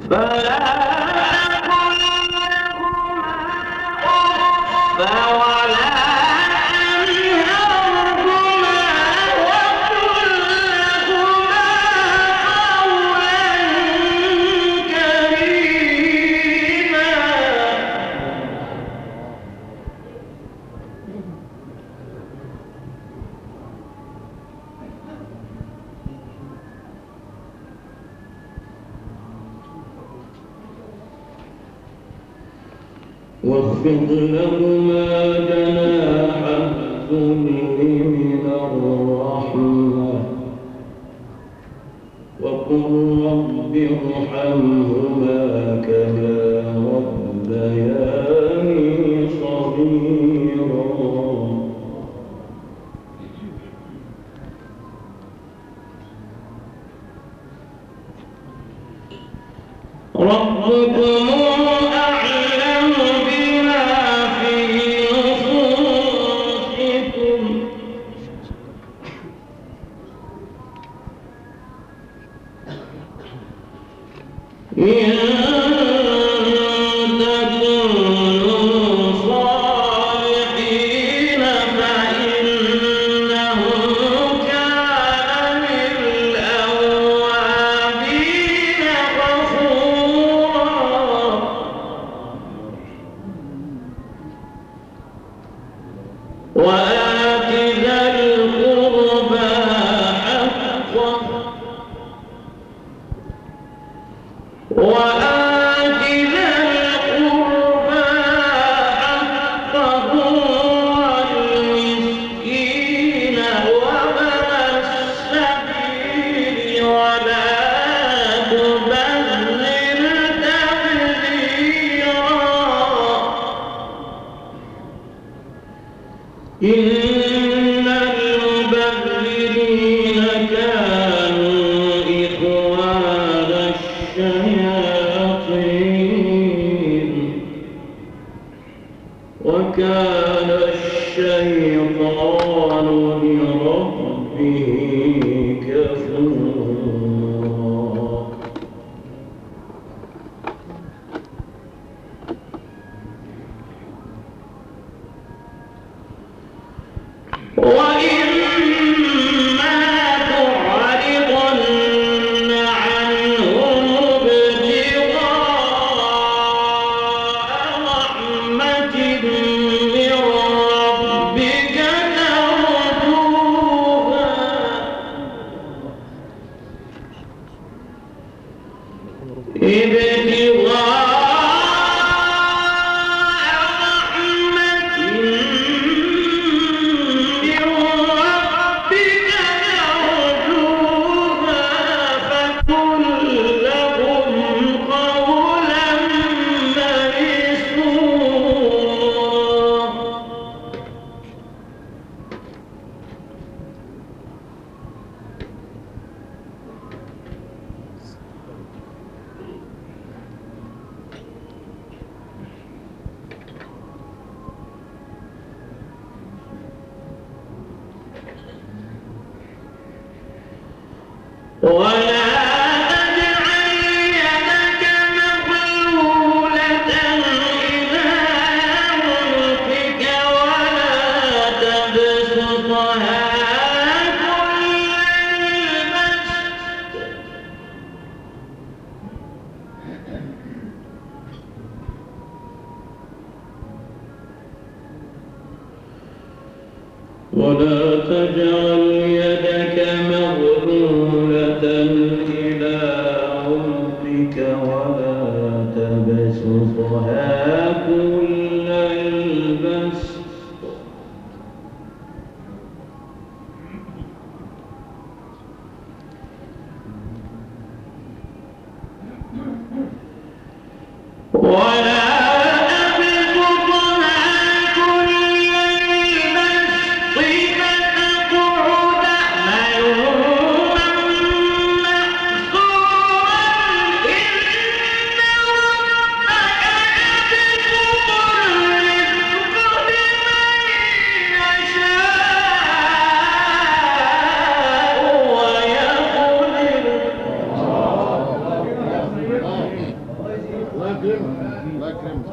فلا تقل لهما أف ولا تنهرهما وقل لهما قولا كريما. واخفض لهما جناح الذل من الرحمة وقل رب ارحمهما كما ربياني صغيرا. ربكم أعلم بما في نفوسكم إن تكونوا صالحين فإنه كان للأوابين غفورا. وآت ذا القربى حقه وآت ذا القربى حقه والمسكين وابن السبيل ولا تبذر تبذيرا. إن المبذرين كانوا إخوان الشياطين وكان الشيطان لربه كفورا. وإما تعرضن عنهم ابتغاء رحمة من ربك ترجوها ولا تجعل يدك مغلولة إلى عنقك ولا تبسطها كل البسط ولا تجعل يدك مغلولة إلى عنقك ولا تبسطها كل البسط ولا الله يكرمك.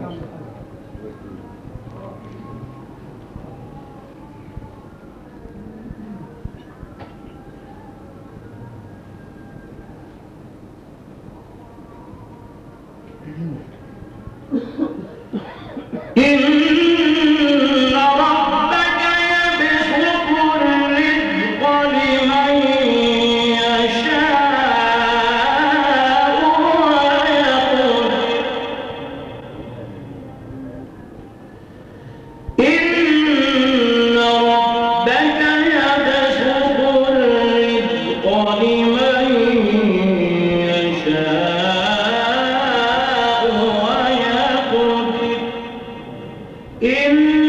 إن ربك يبسط الرزق لمن يشاء ويقدر إن ربك يبسط الرزق لمن يشاء ويقدر إن